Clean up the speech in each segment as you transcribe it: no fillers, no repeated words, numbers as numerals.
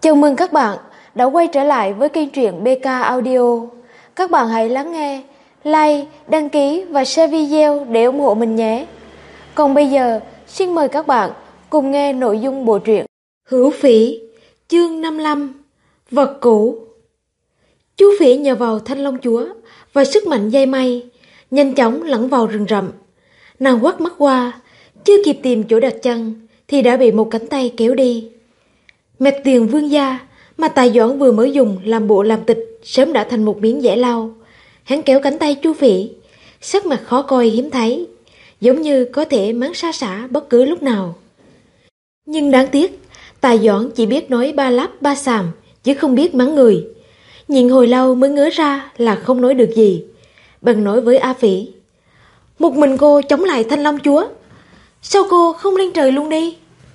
Chào mừng các bạn đã quay trở lại với kênh truyện BK Audio. Các bạn hãy lắng nghe, like, đăng ký và share video để ủng hộ mình nhé. Còn bây giờ, xin mời các bạn cùng nghe nội dung bộ truyện Hữu Phỉ, chương 55, Vật cũ. Chú Phỉ nhờ vào Thanh Long Chúa và sức mạnh dây mây, nhanh chóng lẫn vào rừng rậm. Nàng quắt mắt qua, chưa kịp tìm chỗ đặt chân thì đã bị một cánh tay kéo đi. Mẹt tiền vương gia mà Tài Doãn vừa mới dùng làm bộ làm tịch sớm đã thành một miếng dẻ lau. Hắn kéo cánh tay Chu Phỉ, sắc mặt khó coi hiếm thấy, giống như có thể mắng sa sả bất cứ lúc nào. Nhưng đáng tiếc, Tài Doãn chỉ biết nói ba láp ba xàm chứ không biết mắng người. Nhịn hồi lâu mới ngớ ra là không nói được gì, bèn nói với A Phỉ: "Một mình cô chống lại Thanh Long Chúa, sao cô không lên trời luôn đi?"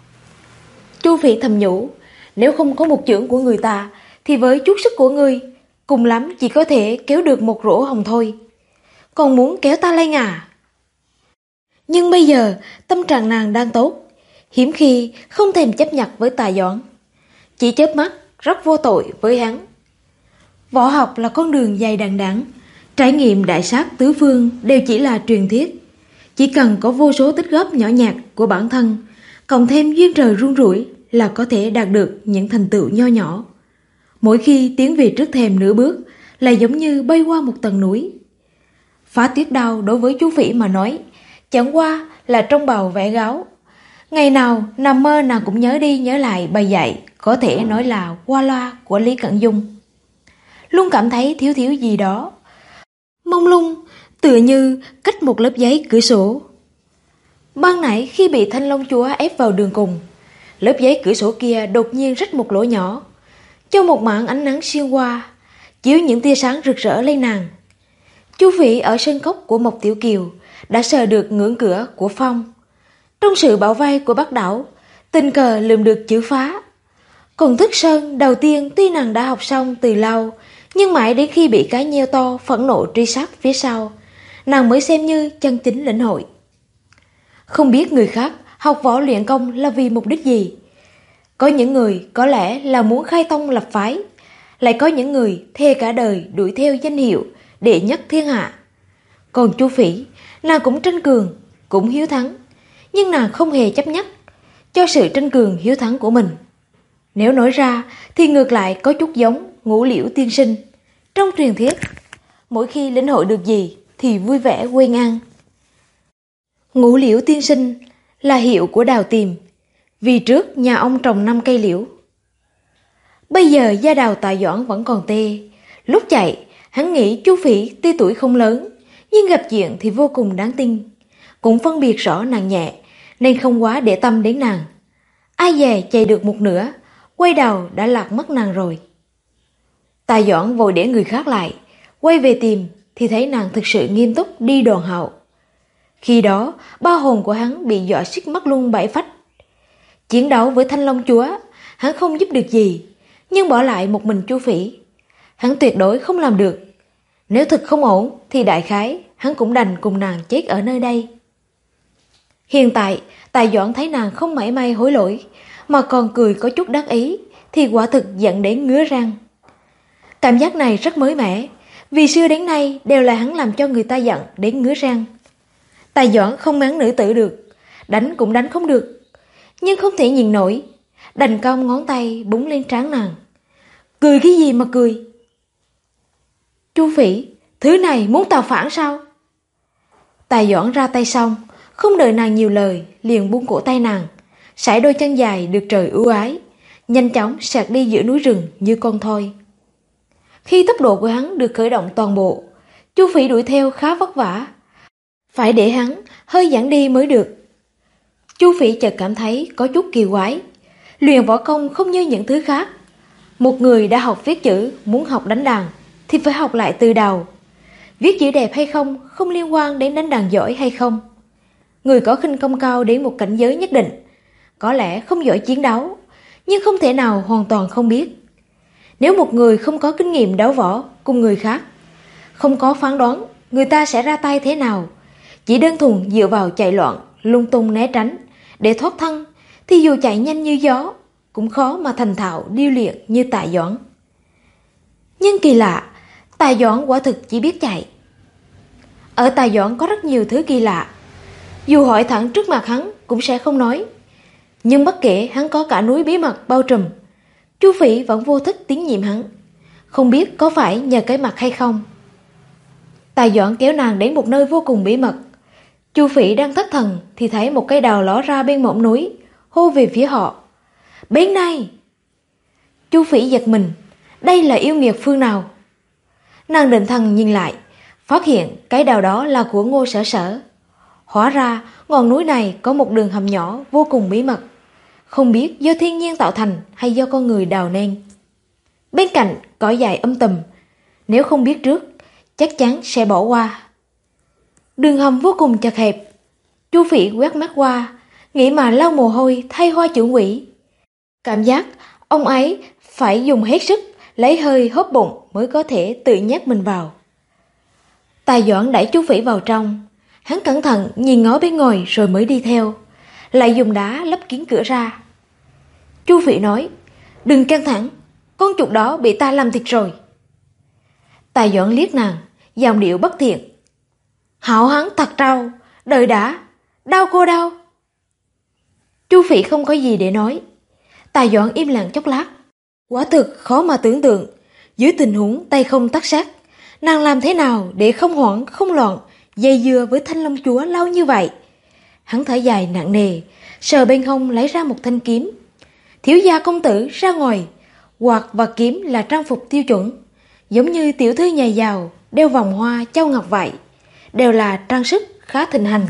Chu Phỉ thầm nhủ, nếu không có một chưởng của người ta thì với chút sức của ngươi, cùng lắm chỉ có thể kéo được một rổ hồng thôi. Còn muốn kéo ta lên à? Nhưng bây giờ tâm trạng nàng đang tốt, hiếm khi không thèm chấp nhặt với Tài Doãn, chỉ chớp mắt rất vô tội với hắn. Võ học là con đường dài đằng đẵng, trải nghiệm đại sát tứ phương đều chỉ là truyền thuyết. Chỉ cần có vô số tích góp nhỏ nhặt của bản thân, cộng thêm duyên trời run rủi là có thể đạt được những thành tựu nho nhỏ. Mỗi khi tiến về trước thềm nửa bước là giống như bay qua một tầng núi. Phá tuyết đao đối với chú Phỉ mà nói chẳng qua là trong bào vẽ gáo. Ngày nào nằm mơ nàng cũng nhớ đi nhớ lại bài dạy có thể nói là qua loa của Lý Cận Dung. Luôn cảm thấy thiếu thiếu gì đó, mông lung, tựa như cách một lớp giấy cửa sổ. Ban nãy khi bị Thanh Long Chúa ép vào đường cùng, lớp giấy cửa sổ kia đột nhiên rách một lỗ nhỏ, cho một mảng ánh nắng xuyên qua, chiếu những tia sáng rực rỡ lên nàng. Chu Phỉ ở sân cốc của Mộc Tiểu Kiều đã sờ được ngưỡng cửa của phong. Trong sự bảo vây của Bắc Đảo, tình cờ lượm được chữ phá. Còn thức sơn đầu tiên tuy nàng đã học xong từ lâu, nhưng mãi đến khi bị cái nheo to phẫn nộ truy sát phía sau, nàng mới xem như chân chính lĩnh hội. Không biết người khác học võ luyện công là vì mục đích gì. Có những người có lẽ là muốn khai tông lập phái, lại có những người thề cả đời đuổi theo danh hiệu đệ nhất thiên hạ. Còn Chu Phỉ, nàng cũng tranh cường, cũng hiếu thắng, nhưng nàng không hề chấp nhặt cho sự tranh cường hiếu thắng của mình. Nếu nói ra thì ngược lại có chút giống Ngũ Liễu tiên sinh trong truyền thuyết, mỗi khi lĩnh hội được gì thì vui vẻ quên ăn. Ngũ Liễu tiên sinh là hiệu của đào tìm, vì trước nhà ông trồng 5 cây liễu. Bây giờ da đào Tài Doãn vẫn còn tê. Lúc chạy, hắn nghĩ Chu Phỉ tuy tuổi không lớn, nhưng gặp chuyện thì vô cùng đáng tin. Cũng phân biệt rõ nàng nhẹ, nên không quá để tâm đến nàng. Ai dè chạy được một nửa, quay đầu đã lạc mất nàng rồi. Tài Doãn vội để người khác lại, quay về tìm thì thấy nàng thực sự nghiêm túc đi đòn hậu. Khi đó, ba hồn của hắn bị dọa suýt mất luôn 7 phách. Chiến đấu với Thanh Long Chúa, hắn không giúp được gì, nhưng bỏ lại một mình Chu Phỉ, hắn tuyệt đối không làm được. Nếu thực không ổn thì đại khái hắn cũng đành cùng nàng chết ở nơi đây. Hiện tại, Tài Doãn thấy nàng không mảy may hối lỗi, mà còn cười có chút đắc ý, thì quả thực giận đến ngứa răng. Cảm giác này rất mới mẻ, vì xưa đến nay đều là hắn làm cho người ta giận đến ngứa răng. Tài Doãn không mắng nữ tử được, đánh cũng đánh không được, nhưng không thể nhìn nổi, đành cong ngón tay búng lên trán nàng. Cười cái gì mà cười? Chu Phỉ, thứ này muốn tạo phản sao? Tài Doãn ra tay xong, không đợi nàng nhiều lời, liền buông cổ tay nàng, sải đôi chân dài được trời ưu ái, nhanh chóng sạc đi giữa núi rừng như con thoi. Khi tốc độ của hắn được khởi động toàn bộ, Chu Phỉ đuổi theo khá vất vả, phải để hắn hơi giãn đi mới được. Chu Phỉ chợt cảm thấy có chút kỳ quái. Luyện võ công không như những thứ khác. Một người đã học viết chữ muốn học đánh đàn thì phải học lại từ đầu. Viết chữ đẹp hay không không liên quan đến đánh đàn giỏi hay không. Người có khinh công cao đến một cảnh giới nhất định, có lẽ không giỏi chiến đấu, nhưng không thể nào hoàn toàn không biết. Nếu một người không có kinh nghiệm đấu võ cùng người khác, không có phán đoán người ta sẽ ra tay thế nào, chỉ đơn thuần dựa vào chạy loạn, lung tung né tránh để thoát thân, thì dù chạy nhanh như gió cũng khó mà thành thạo điêu luyện như Tạ Doãn. Nhưng kỳ lạ, Tạ Doãn quả thực chỉ biết chạy. Ở Tạ Doãn có rất nhiều thứ kỳ lạ, dù hỏi thẳng trước mặt hắn cũng sẽ không nói. Nhưng bất kể hắn có cả núi bí mật bao trùm, Chu Phỉ vẫn vô thức tín nhiệm hắn, không biết có phải nhờ cái mặt hay không. Tạ Doãn kéo nàng đến một nơi vô cùng bí mật. Chu Phỉ đang thất thần thì thấy một cây đào ló ra bên mỏm núi, hô về phía họ: "Bên này!" Chu Phỉ giật mình, đây là yêu nghiệt phương nào? Nàng định thần nhìn lại, phát hiện cái đào đó là của Ngô Sở Sở. Hóa ra ngọn núi này có một đường hầm nhỏ vô cùng bí mật, không biết do thiên nhiên tạo thành hay do con người đào nên. Bên cạnh cỏ dại tùm, nếu không biết trước chắc chắn sẽ bỏ qua. Đường hầm vô cùng chật hẹp. Chu Phỉ quét mắt qua, nghĩ mà lau mồ hôi thay Hoa trưởng quỹ. Cảm giác ông ấy phải dùng hết sức lấy hơi hớp bụng mới có thể tự nhét mình vào. Tài Doãn đẩy Chu Phỉ vào trong. Hắn cẩn thận nhìn ngó bên ngoài rồi mới đi theo, lại dùng đá lấp kín cửa ra. Chu Phỉ nói: "Đừng căng thẳng, con chuột đó bị ta làm thịt rồi." Tài Doãn liếc nàng, giọng điệu bất thiện: "Hảo hắn thật trâu, đợi đã, đau cô đau." Chu Phỉ không có gì để nói. Tài Doãn im lặng chốc lát. Quả thực khó mà tưởng tượng, dưới tình huống tay không tắc sát, nàng làm thế nào để không hoảng không loạn dây dưa với Thanh Long Chúa lâu như vậy. Hắn thở dài nặng nề, sờ bên hông lấy ra một thanh kiếm. Thiếu gia công tử ra ngoài, quạt và kiếm là trang phục tiêu chuẩn, giống như tiểu thư nhà giàu đeo vòng hoa châu ngọc vậy, đều là trang sức khá thịnh hành.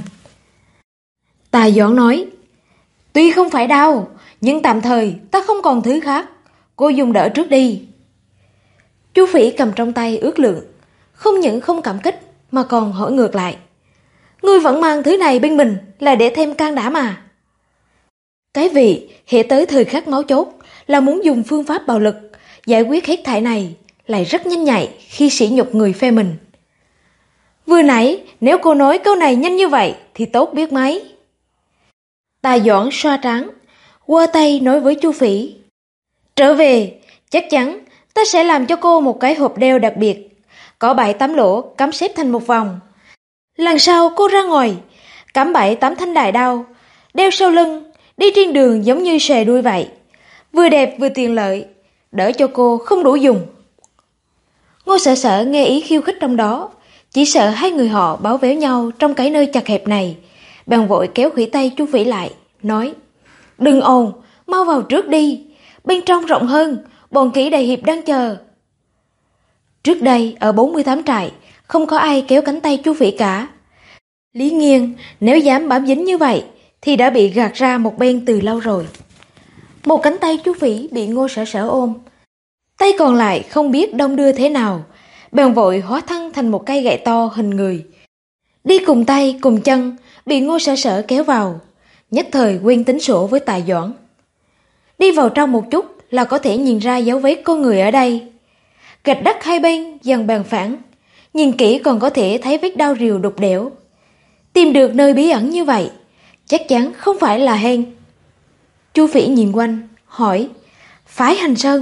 Tài Doãn nói: "Tuy không phải đau, nhưng tạm thời ta không còn thứ khác, cô dùng đỡ trước đi." Chu Phỉ cầm trong tay ước lượng, không những không cảm kích mà còn hỏi ngược lại: "Ngươi vẫn mang thứ này bên mình là để thêm can đảm à?" Cái vị hệ tới thời khắc máu chốt là muốn dùng phương pháp bạo lực giải quyết hết thảy này, lại rất nhanh nhạy khi sỉ nhục người phe mình. "Vừa nãy nếu cô nói câu này nhanh như vậy thì tốt biết mấy." Tài Doãn xoa trán, quơ tay nói với Chu Phỉ: "Trở về, chắc chắn ta sẽ làm cho cô một cái hộp đeo đặc biệt, có 7-8 lỗ cắm xếp thành một vòng. Lần sau cô ra ngoài, cắm 7-8 thanh đại đao, đeo sau lưng, đi trên đường giống như xòe đuôi vậy. Vừa đẹp vừa tiện lợi, đỡ cho cô không đủ dùng." Ngô Sở Sở nghe ý khiêu khích trong đó, chỉ sợ hai người họ bảo véo nhau trong cái nơi chật hẹp này, bèn vội kéo khủy tay Chu Phỉ lại, nói: "Đừng ồn, mau vào trước đi, bên trong rộng hơn, bọn kỹ đại hiệp đang chờ." Trước đây ở 48 trại không có ai kéo cánh tay Chu Phỉ cả. Lý Nghiên nếu dám bám dính như vậy thì đã bị gạt ra một bên từ lâu rồi. Một cánh tay Chu Phỉ bị Ngô Sở Sở ôm, tay còn lại không biết đong đưa thế nào, bèn vội hóa thân thành một cây gậy to hình người, đi cùng tay cùng chân bị Ngô Sở Sở kéo vào, nhất thời quên tính sổ với Tài Doãn. Đi vào trong một chút là có thể nhìn ra dấu vết con người ở đây. Gạch đất hai bên dần bàn phẳng, nhìn kỹ còn có thể thấy vết đao rìu đục đẽo. Tìm được nơi bí ẩn như vậy, chắc chắn không phải là hên. Chu Phỉ nhìn quanh, hỏi: "Phái Hành Sơn?"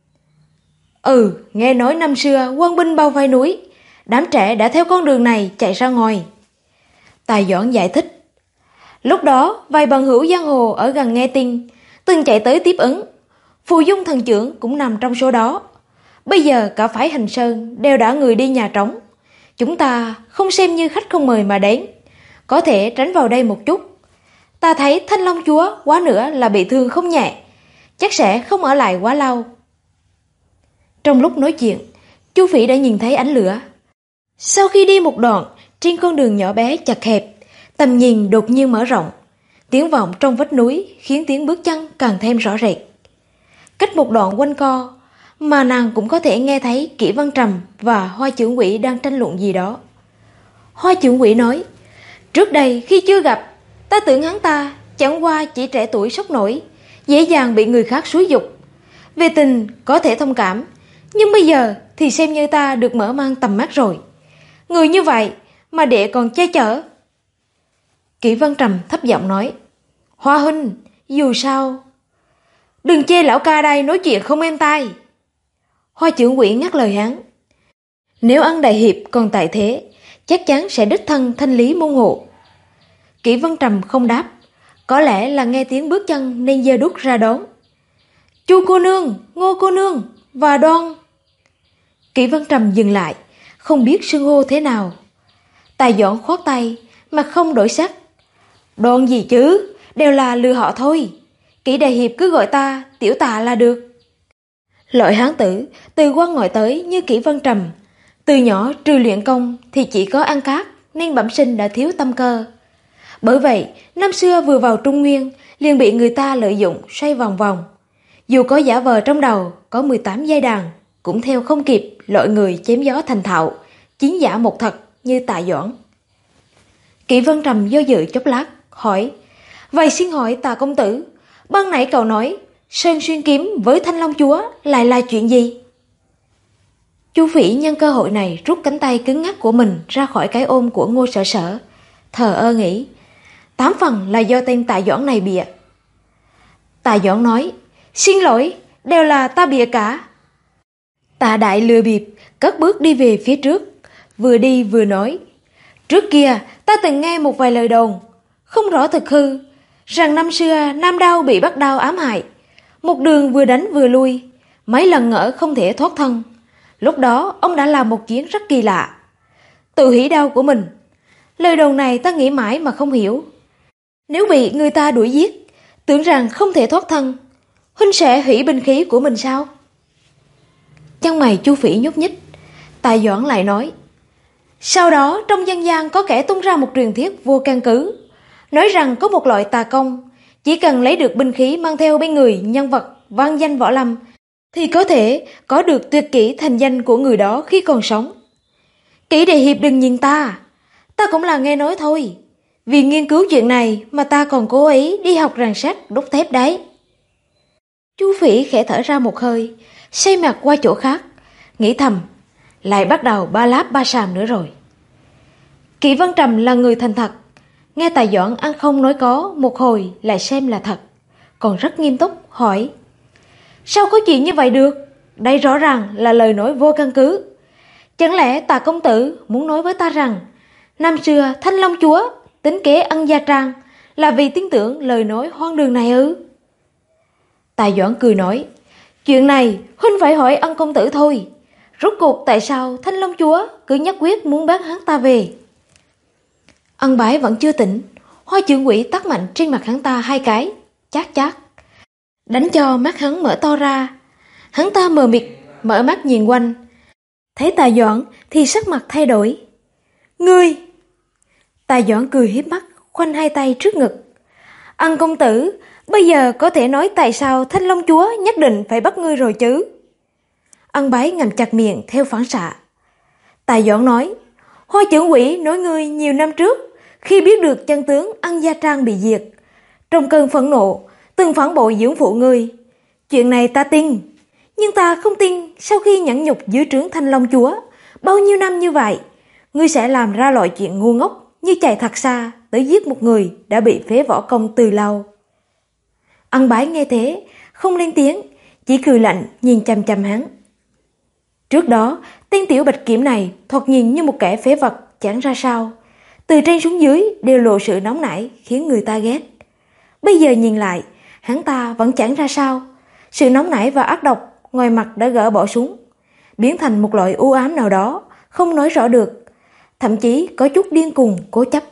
"Ừ, nghe nói năm xưa quân binh bao vây núi, đám trẻ đã theo con đường này chạy ra ngoài." Tài Doãn giải thích: "Lúc đó vài bằng hữu giang hồ ở gần nghe tin, từng chạy tới tiếp ứng. Phù Dung thần trưởng cũng nằm trong số đó. Bây giờ cả phái Hành Sơn đều đã người đi nhà trống. Chúng ta không xem như khách không mời mà đến, có thể tránh vào đây một chút. Ta thấy Thanh Long Chúa quá nữa là bị thương không nhẹ, chắc sẽ không ở lại quá lâu." Trong lúc nói chuyện, Chu Phỉ đã nhìn thấy ánh lửa. Sau khi đi một đoạn trên con đường nhỏ bé chật hẹp, tầm nhìn đột nhiên mở rộng, tiếng vọng trong vách núi khiến tiếng bước chân càng thêm rõ rệt. Cách một đoạn quanh co mà nàng cũng có thể nghe thấy Kỷ Văn Trầm và Hoa trưởng quỹ đang tranh luận gì đó. Hoa trưởng quỹ nói: "Trước đây khi chưa gặp, ta tưởng hắn ta chẳng qua chỉ trẻ tuổi sốc nổi, dễ dàng bị người khác xúi giục. Về tình có thể thông cảm, nhưng bây giờ thì xem như ta được mở mang tầm mắt rồi. Người như vậy mà đệ còn che chở." Kỷ Văn Trầm thấp giọng nói: "Hoa huynh, dù sao..." Đừng chê lão ca đây nói chuyện không êm tai. Hoa trưởng quỹ ngắt lời hắn. Nếu Ân đại hiệp còn tại thế, chắc chắn sẽ đích thân thanh lý môn hộ. Kỷ Vân Trầm không đáp, có lẽ là nghe tiếng bước chân nên giơ đuốc ra đón. Chu cô nương, Ngô cô nương và Đoan. Kỷ Vân Trầm dừng lại, không biết xưng hô thế nào. Tài Doãn khoát tay, mặt không đổi sắc. Đoan gì chứ, đều là lừa họ thôi. Kỷ đại hiệp cứ gọi ta tiểu Tạ là được. Loại hán tử từ quan ngoại tới như Kỷ Vân Trầm, từ nhỏ trừ luyện công thì chỉ có ăn cát nên bẩm sinh đã thiếu tâm cơ. Bởi vậy, năm xưa vừa vào Trung Nguyên liền bị người ta lợi dụng xoay vòng vòng. Dù có giả vờ trong đầu có 18 dây đàn, cũng theo không kịp loại người chém gió thành thạo, chiến giả một thật như Tạ Doãn. Kỷ Vân Trầm do dự chốc lát, hỏi, vậy xin hỏi Tạ công tử, ban nãy cậu nói Sơn Xuyên kiếm với Thanh Long chúa lại là chuyện gì? Chu Phỉ nhân cơ hội này rút cánh tay cứng ngắc của mình ra khỏi cái ôm của Ngô Sở Sở, thờ ơ nghĩ, 8 phần là do tên Tạ Doãn này bịa. Tạ Doãn nói, xin lỗi, đều là ta bịa cả. Tạ đại lừa bịp, cất bước đi về phía trước, vừa đi vừa nói, trước kia ta từng nghe một vài lời đồn, không rõ thực hư, rằng năm xưa Nam Đao bị Bắc Đao ám hại, một đường vừa đánh vừa lui, mấy lần ngỡ không thể thoát thân. Lúc đó ông đã làm một chuyến rất kỳ lạ, tự hủy đao của mình. Lời đồn này ta nghĩ mãi mà không hiểu. Nếu bị người ta đuổi giết, tưởng rằng không thể thoát thân, huynh sẽ hủy binh khí của mình sao? Chân mày Chu Phỉ nhúc nhích. Tài Doãn lại nói, sau đó trong dân gian có kẻ tung ra một truyền thuyết vô căn cứ, nói rằng có một loại tà công, chỉ cần lấy được binh khí mang theo bên người nhân vật vang danh võ lâm thì có thể có được tuyệt kỹ thành danh của người đó khi còn sống. Kỷ đại hiệp đừng nhìn ta cũng là nghe nói thôi. Vì nghiên cứu chuyện này mà ta còn cố ý đi học rèn sắt đúc thép đấy. Chu Phỉ khẽ thở ra một hơi, xoay mặt qua chỗ khác, nghĩ thầm, lại bắt đầu ba láp ba xàm nữa rồi. Kỷ Vân Trầm là người thành thật, nghe Tài Doãn ăn không nói có một hồi lại xem là thật, còn rất nghiêm túc hỏi, sao có chuyện như vậy được? Đây rõ ràng là lời nói vô căn cứ. Chẳng lẽ Tạ công tử muốn nói với ta rằng năm xưa Thanh Long chúa tính kế Ân gia trang là vì tin tưởng lời nói hoang đường này ư? Tài Doãn cười nói, chuyện này huynh phải hỏi Ân công tử thôi. Rốt cuộc tại sao Thanh Long chúa cứ nhất quyết muốn bắt hắn ta về? Ân Bái vẫn chưa tỉnh, Hoa trưởng quỹ tát mạnh trên mặt hắn ta 2 cái, chát chát, đánh cho mắt hắn mở to ra. Hắn ta mờ mịt mở mắt nhìn quanh, thấy Tài Doãn thì sắc mặt thay đổi. Ngươi! Tài Doãn cười hiếp mắt, khoanh 2 tay trước ngực. Ân công tử, bây giờ có thể nói tại sao Thanh Long chúa nhất định phải bắt ngươi rồi chứ? Ân Bái ngậm chặt miệng theo phản xạ. Tài Doãn nói, Hoa trưởng quỹ nói ngươi nhiều năm trước, khi biết được chân tướng Ân gia trang bị diệt, trong cơn phẫn nộ từng phản bội dưỡng phụ ngươi. Chuyện này ta tin, nhưng ta không tin sau khi nhẫn nhục dưới trướng Thanh Long chúa bao nhiêu năm như vậy, ngươi sẽ làm ra loại chuyện ngu ngốc như chạy thật xa tới giết một người đã bị phế võ công từ lâu. Ân Bái nghe thế không lên tiếng, chỉ cười lạnh nhìn chằm chằm hắn. Trước đó tên tiểu bạch kiểm này thoạt nhìn như một kẻ phế vật chẳng ra sao, từ trên xuống dưới đều lộ sự nóng nảy khiến người ta ghét. Bây giờ nhìn lại, hắn ta vẫn chẳng ra sao, sự nóng nảy và ác độc ngoài mặt đã gỡ bỏ xuống, biến thành một loại u ám nào đó không nói rõ được, thậm chí có chút điên cuồng cố chấp.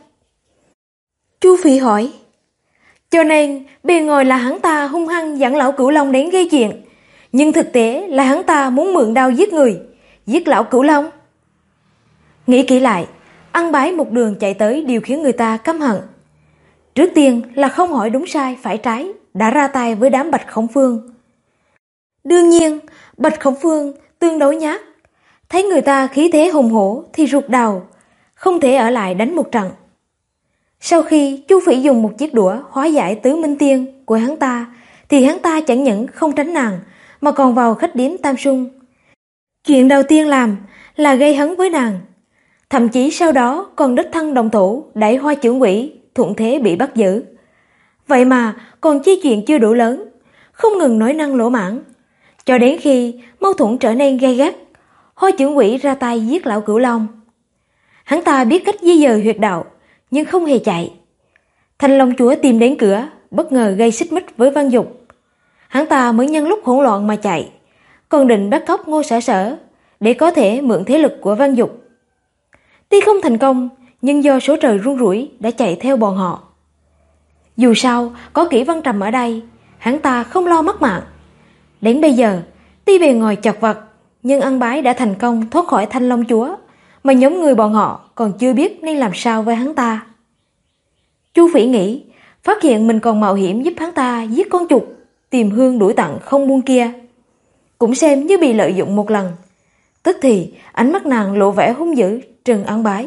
Chu Phỉ hỏi, cho nên bề ngoài là hắn ta hung hăng dẫn lão Cửu Long đến gây chuyện, nhưng thực tế là hắn ta muốn mượn đao giết người, giết lão Cửu Long. Nghĩ kỹ lại, Ân Bái một đường chạy tới điều khiến người ta căm hận. Trước tiên là không hỏi đúng sai phải trái, đã ra tay với đám Bạch Khổng Phương. Đương nhiên, Bạch Khổng Phương tương đối nhát, thấy người ta khí thế hùng hổ thì rụt đầu, không thể ở lại đánh một trận. Sau khi Chu Phỉ dùng một chiếc đũa hóa giải tứ minh tiên của hắn ta, thì hắn ta chẳng những không tránh nàng mà còn vào khách điếm Tam Xuân. Chuyện đầu tiên làm là gây hấn với nàng, thậm chí sau đó còn đích thân động thủ đẩy Hoa trưởng quỹ thuận thế bị bắt giữ. Vậy mà còn chi chuyện chưa đủ lớn, không ngừng nói năng lỗ mãng. Cho đến khi mâu thuẫn trở nên gay gắt, Hoa Chưởng Quỷ ra tay giết lão Cửu Long. Hắn ta biết cách di dời huyệt đạo, nhưng không hề chạy. Thanh Long Chúa tìm đến cửa, bất ngờ gây xích mích với Văn Dục. Hắn ta mới nhân lúc hỗn loạn mà chạy, còn định bắt cóc Ngô Sở Sở để có thể mượn thế lực của Văn Dục. Tuy không thành công, nhưng do số trời run rủi đã chạy theo bọn họ. Dù sao, có Kỷ Văn Trầm ở đây, hắn ta không lo mất mạng. Đến bây giờ, tuy bề ngoài chật vật, nhưng Ân Bái đã thành công thoát khỏi Thanh Long Chúa, mà nhóm người bọn họ còn chưa biết nên làm sao với hắn ta. Chu Phỉ nghĩ, phát hiện mình còn mạo hiểm giúp hắn ta giết con chuột, tìm hương đuổi tận không buông kia, cũng xem như bị lợi dụng một lần. Tức thì ánh mắt nàng lộ vẻ hung dữ trừng Ân Bái.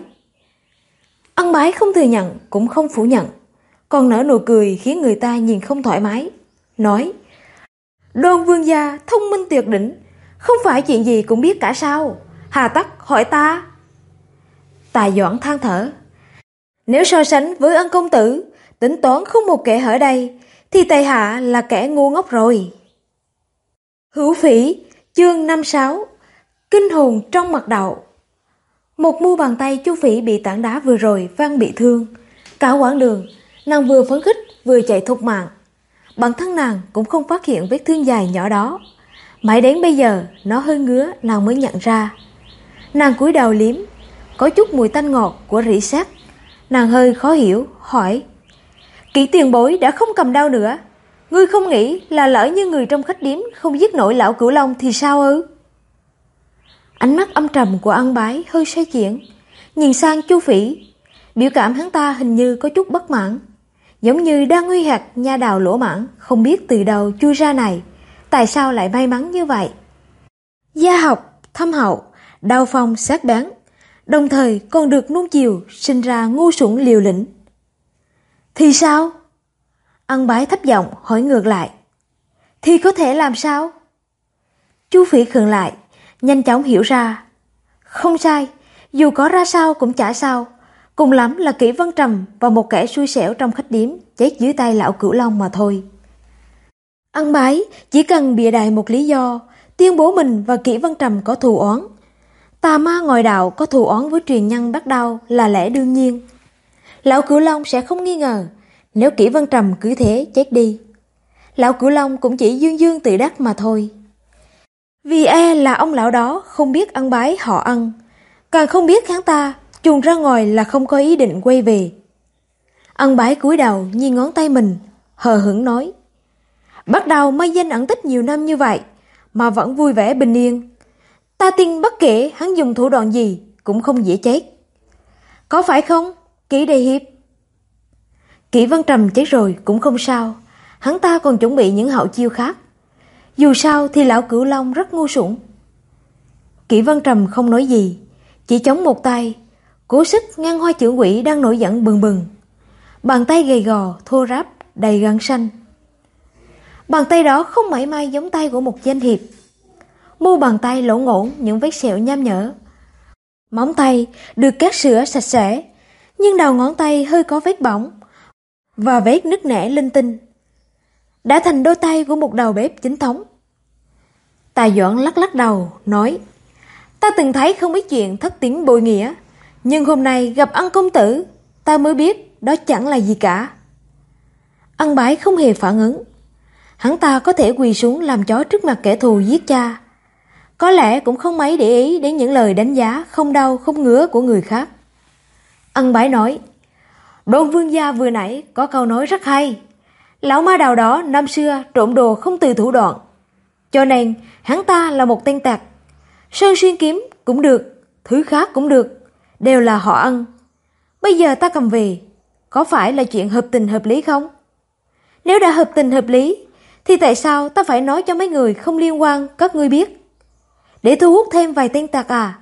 Ân Bái không thừa nhận cũng không phủ nhận, còn nở nụ cười khiến người ta nhìn không thoải mái, nói: Đoan vương gia thông minh tuyệt đỉnh, không phải chuyện gì cũng biết cả sao, hà tất hỏi ta. Tài Doãn than thở: Nếu so sánh với Ân công tử, tính toán không một kẻ hở đây, thì tại hạ là kẻ ngu ngốc rồi. Hữu Phỉ, chương 56, kinh hồn trong mật đậu. Một mu bàn tay Chu Phỉ bị tảng đá vừa rồi văng bị thương. Cả quãng đường, nàng vừa phấn khích vừa chạy thục mạng. Bản thân nàng cũng không phát hiện vết thương dài nhỏ đó. Mãi đến bây giờ nó hơi ngứa nàng mới nhận ra. Nàng cúi đầu liếm, có chút mùi tanh ngọt của rỉ sét. Nàng hơi khó hiểu, hỏi: Kỷ tiền bối đã không cầm đao nữa, ngươi không nghĩ là lỡ như người trong khách điếm không giết nổi lão Cửu Long thì sao ư? Ánh mắt âm trầm của Ân Bái hơi xoay chuyển, nhìn sang Chu Phỉ. Biểu cảm hắn ta hình như có chút bất mãn, giống như đang nguy hạt nha đào lỗ mãng, không biết từ đâu chui ra này, tại sao lại may mắn như vậy. Gia học, thâm hậu, đao phong sắc bén, đồng thời còn được nuông chiều, sinh ra ngu xuẩn liều lĩnh. Thì sao? Ân Bái thấp giọng hỏi ngược lại. Thì có thể làm sao? Chu Phỉ khựng lại, nhanh chóng hiểu ra. Không sai, dù có ra sao cũng chả sao, cùng lắm là Kỷ Văn Trầm và một kẻ xui xẻo trong khách điếm chết dưới tay lão Cửu Long mà thôi. Ân Bái chỉ cần bịa đại một lý do, tuyên bố mình và Kỷ Văn Trầm có thù oán. Tà ma ngoại đạo có thù oán với truyền nhân Bát Đao là lẽ đương nhiên. Lão Cửu Long sẽ không nghi ngờ nếu Kỷ Văn Trầm cứ thế chết đi. Lão Cửu Long cũng chỉ dương dương tự đắc mà thôi. Vì e là ông lão đó không biết Ân Bái họ Ân, càng không biết hắn ta chuồn ra ngoài là không có ý định quay về. Ân Bái cúi đầu nhìn ngón tay mình, hờ hững nói: Bát Đao may danh ẩn tích nhiều năm như vậy mà vẫn vui vẻ bình yên. Ta tin bất kể hắn dùng thủ đoạn gì cũng không dễ chết. Có phải không, Kỷ đại hiệp? Kỷ Văn Trầm chết rồi cũng không sao, hắn ta còn chuẩn bị những hậu chiêu khác. Dù sao thì lão Cửu Long rất ngu xuẩn. Kỷ Văn Trầm không nói gì, chỉ chống một tay, cố sức ngăn Hoa Chưởng Quỷ đang nổi giận bừng bừng. Bàn tay gầy gò, thô ráp, đầy gân xanh. Bàn tay đó không mảy may giống tay của một danh hiệp. Mu bàn tay lỗ ngổn những vết sẹo nham nhở. Móng tay được cát sữa sạch sẽ, nhưng đầu ngón tay hơi có vết bỏng và vết nứt nẻ linh tinh, đã thành đôi tay của một đầu bếp chính thống. Tài Doãn lắc lắc đầu, nói: Ta từng thấy không ít chuyện thất tín bội nghĩa, nhưng hôm nay gặp Ân công tử, ta mới biết đó chẳng là gì cả. Ân Bái không hề phản ứng. Hắn ta có thể quỳ xuống làm chó trước mặt kẻ thù giết cha, có lẽ cũng không mấy để ý đến những lời đánh giá không đau không ngứa của người khác. Ân Bái nói: Đoan vương gia vừa nãy có câu nói rất hay. Lão ma đào đó năm xưa trộm đồ không từ thủ đoạn, cho nên hắn ta là một tên tặc. Sơn xuyên kiếm cũng được, thứ khác cũng được, đều là họ Ân. Bây giờ ta cầm về, có phải là chuyện hợp tình hợp lý không? Nếu đã hợp tình hợp lý, thì tại sao ta phải nói cho mấy người không liên quan các ngươi biết, để thu hút thêm vài tên tặc à?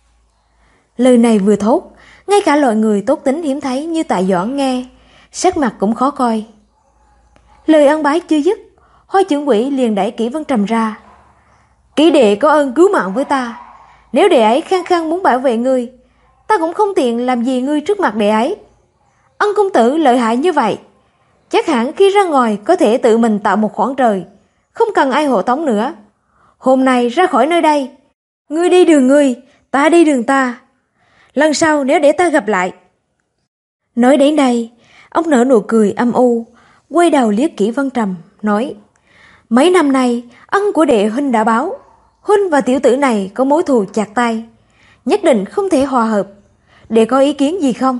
Lời này vừa thốt, ngay cả loại người tốt tính hiếm thấy như Tài Doãn nghe, sắc mặt cũng khó coi. Lời Ân Bái chưa dứt, Hoa Chưởng Quỷ liền đẩy Kỷ Văn Trầm ra. Kỷ đệ có ơn cứu mạng với ta, nếu đệ ấy khăng khăng muốn bảo vệ ngươi, ta cũng không tiện làm gì ngươi trước mặt đệ ấy. Ân công tử lợi hại như vậy, chắc hẳn khi ra ngoài có thể tự mình tạo một khoảng trời, không cần ai hộ tống nữa. Hôm nay ra khỏi nơi đây, ngươi đi đường ngươi, ta đi đường ta. Lần sau nếu để ta gặp lại. Nói đến đây, ông nở nụ cười âm u, quay đầu liếc Kỷ Vân Trầm, nói: mấy năm nay, ân của đệ huynh đã báo. Huynh và tiểu tử này có mối thù chặt tay, nhất định không thể hòa hợp. Đệ có ý kiến gì không?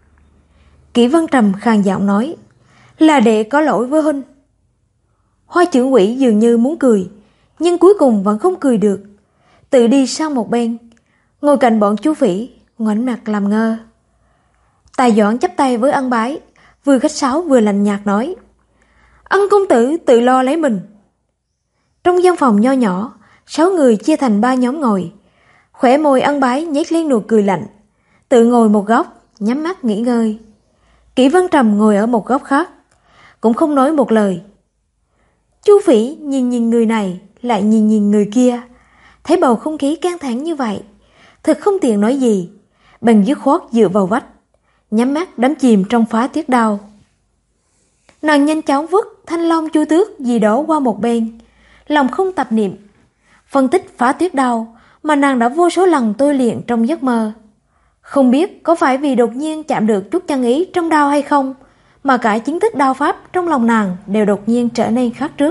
Kỷ Vân Trầm khàn giọng nói: là đệ có lỗi với huynh. Hoa trưởng quỹ dường như muốn cười, nhưng cuối cùng vẫn không cười được, tự đi sang một bên, ngồi cạnh bọn Chu Phỉ, ngoảnh mặt làm ngơ. Tài Doãn chắp tay với Ân Bái, vừa khách sáo vừa lạnh nhạt nói: Ân công tử tự lo lấy mình. Trong gian phòng nho nhỏ, 6 người chia thành 3 nhóm ngồi. Khóe môi Ân Bái nhếch lên nụ cười lạnh, tự ngồi một góc, nhắm mắt nghỉ ngơi. Kỷ Vân Trầm ngồi ở một góc khác, cũng không nói một lời. Chu Phỉ nhìn người này, lại nhìn người kia, thấy bầu không khí căng thẳng như vậy, thật không tiện nói gì, bèn dứt khoát dựa vào vách, nhắm mắt đắm chìm trong Phá Tuyết Đao. Nàng nhanh chóng vứt thanh long chu tước gì đó qua một bên, lòng không tập niệm, phân tích Phá Tuyết Đao mà nàng đã vô số lần tôi luyện trong giấc mơ. Không biết có phải vì đột nhiên chạm được chút chân ý trong đao hay không, mà cả kiến thức đao pháp trong lòng nàng đều đột nhiên trở nên khác trước.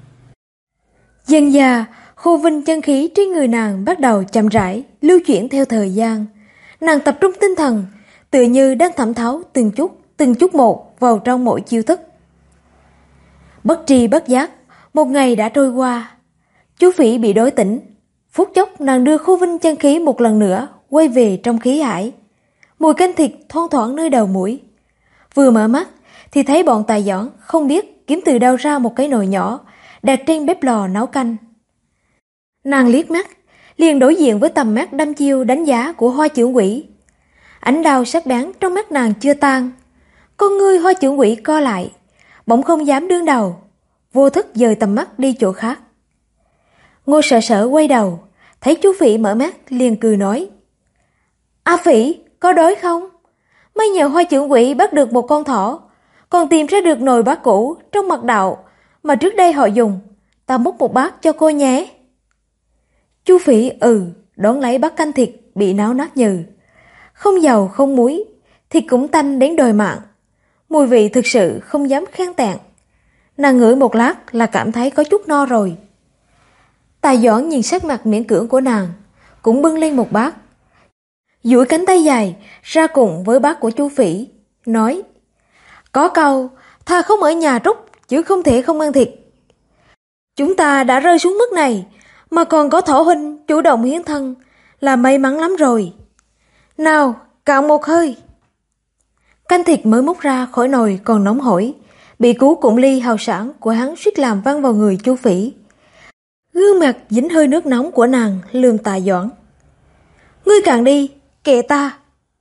Dần dà, khu vinh chân khí trên người nàng bắt đầu chậm rãi lưu chuyển theo thời gian. Nàng tập trung tinh thần, tựa như đang thẩm thấu từng chút một vào trong mỗi chiêu thức. Bất tri bất giác, một ngày đã trôi qua. Chu Phỉ bị đói tỉnh, phút chốc nàng đưa khu vinh chân khí một lần nữa quay về trong khí hải. Mùi canh thịt thoang thoảng nơi đầu mũi. Vừa mở mắt thì thấy bọn Tài Doãn không biết kiếm từ đâu ra một cái nồi nhỏ đặt trên bếp lò nấu canh. Nàng liếc mắt, liền đối diện với tầm mắt đăm chiêu đánh giá của Hoa trưởng quỹ. Ánh đao sắc bén trong mắt nàng chưa tan, con ngươi Hoa trưởng quỹ co lại, bỗng không dám đương đầu, vô thức dời tầm mắt đi chỗ khác. Ngô Sợ Sợ quay đầu, thấy Chu Phỉ mở mắt liền cười nói: A Phỉ, có đói không? Mới nhờ Hoa trưởng quỹ bắt được một con thỏ, còn tìm ra được nồi bát cũ trong mật đạo mà trước đây họ dùng, ta múc một bát cho cô nhé. Chu Phỉ đón lấy bát canh thịt bị náo nát nhừ, không dầu không muối, thịt cũng tanh đến đòi mạng, mùi vị thực sự không dám khen tặng. Nàng ngửi một lát là cảm thấy có chút no rồi. Tài Doãn nhìn sắc mặt miễn cưỡng của nàng, cũng bưng lên một bát, duỗi cánh tay dài ra cùng với bát của Chu Phỉ, nói: có câu thà không ở nhà trúc chứ không thể không ăn thịt. Chúng ta đã rơi xuống mức này mà còn có Thỏ huynh chủ động hiến thân là may mắn lắm rồi. Nào, cạn một hơi. Canh thịt mới múc ra khỏi nồi còn nóng hổi, bị cú cụm ly hào sản của hắn suýt làm văng vào người Chu Phỉ. Gương mặt dính hơi nước nóng của nàng lườm Tài Doãn: ngươi cạn đi, kệ ta.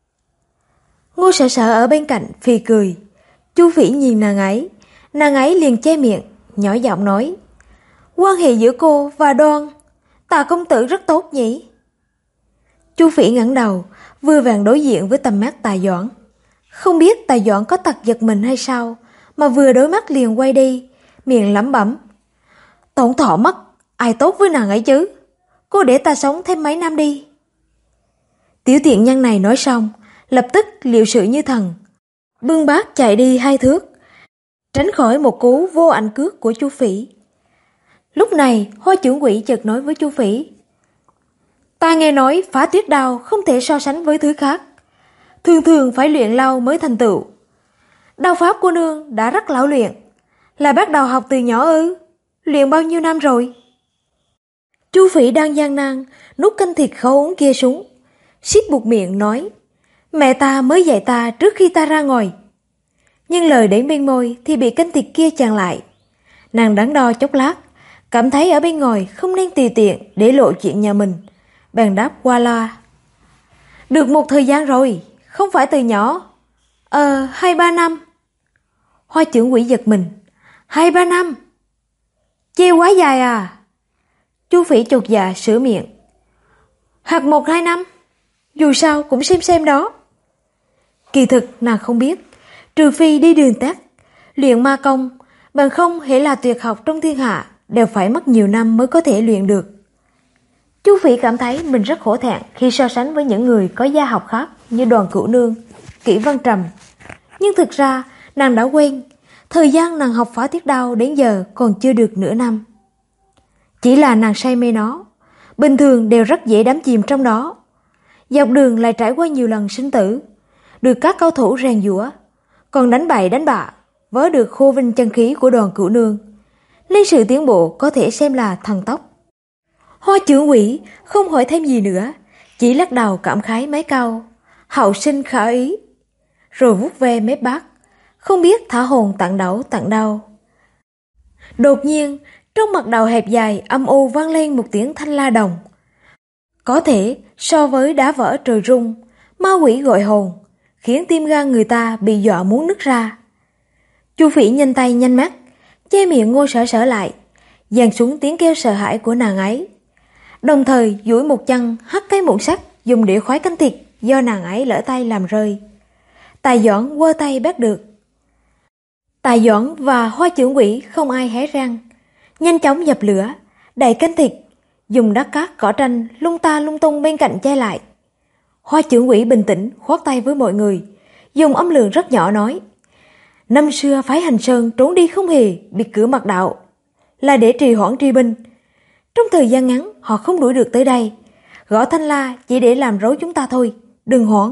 Ngô Sợ Sợ ở bên cạnh phì cười. Chu Phỉ nhìn nàng ấy liền che miệng, nhỏ giọng nói: quan hệ giữa cô và Đoan, Tà công tử rất tốt nhỉ? Chu Phỉ ngẩng đầu, vừa vàng đối diện với tầm mắt Tài Doãn. Không biết Tài Doãn có tật giật mình hay sao, mà vừa đối mắt liền quay đi, miệng lẩm bẩm: Tổn thọ mất, ai tốt với nàng ấy chứ? Cô để ta sống thêm mấy năm đi. Tiểu tiện nhân này nói xong, lập tức liệu sự như thần, bưng bát chạy đi 2 thước, tránh khỏi một cú vô ảnh cước của Chu Phỉ. Lúc này, Hoa trưởng quỹ chợt nói với Chu Phỉ: ta nghe nói Phá Tuyết Đao không thể so sánh với thứ khác, thường phải luyện lâu mới thành tựu. Đao pháp của nương đã rất lão luyện, là bắt đầu học từ nhỏ ư? Luyện bao nhiêu năm rồi? Chu Phỉ đang gian nan nuốt canh thịt khấu uống kia xuống, siết buộc miệng nói: mẹ ta mới dạy ta trước khi ta ra ngoài. Nhưng lời đến bên môi thì bị canh thịt kia chặn lại. Nàng đắn đo chốc lát, cảm thấy ở bên ngoài không nên tùy tiện để lộ chuyện nhà mình, bèn đáp qua loa: được một thời gian rồi, không phải từ nhỏ. 2-3 năm. Hoa trưởng quỹ giật mình: 2-3 năm? Chê quá dài à? Chu Phỉ chột dạ sửa miệng: hoặc 1-2 năm, dù sao cũng xem đó. Kỳ thực nàng không biết, trừ phi đi đường tắt, luyện ma công, bằng không hễ là tuyệt học trong thiên hạ, đều phải mất nhiều năm mới có thể luyện được. Chu Phỉ cảm thấy mình rất hổ thẹn khi so sánh với những người có gia học khác như Đoàn Cửu Nương, Kỷ Văn Trầm. Nhưng thực ra nàng đã quên, thời gian nàng học Phá Thiết Đao đến giờ còn chưa được nửa năm. Chỉ là nàng say mê nó, bình thường đều rất dễ đắm chìm trong đó. Dọc đường lại trải qua nhiều lần sinh tử, được các cao thủ rèn giũa, còn đánh bại đánh bạ, vớ được khô vinh chân khí của Đoàn Cửu Nương. Lên sự tiến bộ có thể xem là thần tốc. Hoa Trưởng Quỷ không hỏi thêm gì nữa, chỉ lắc đầu cảm khái mấy câu, hậu sinh khả ý, rồi vuốt ve mép bát, không biết thả hồn tặng đẩu tặng đâu. Đột nhiên, trong mặt đầu hẹp dài âm u vang lên một tiếng thanh la đồng. Có thể so với đá vỡ trời rung, ma quỷ gọi hồn, khiến tim gan người ta bị dọa muốn nứt ra. Chu Phỉ nhanh tay nhanh mắt, che miệng Ngô Sở Sở lại, dàn xuống tiếng kêu sợ hãi của nàng ấy. Đồng thời duỗi một chân hất cái muỗng sắt dùng để khoái canh thịt do nàng ấy lỡ tay làm rơi. Tài Doãn quơ tay bắt được. Tài Doãn và Hoa Trưởng Quỷ không ai hé răng, nhanh chóng dập lửa, đậy canh thịt, dùng đất cát cỏ tranh lung ta lung tung bên cạnh che lại. Hoa Trưởng Quỷ bình tĩnh khoát tay với mọi người, dùng âm lượng rất nhỏ nói: năm xưa phái Hành Sơn trốn đi không hề biệt cửa mật đạo, là để trì hoãn truy binh. Trong thời gian ngắn họ không đuổi được tới đây, gõ thanh la chỉ để làm rối chúng ta thôi, đừng hoảng.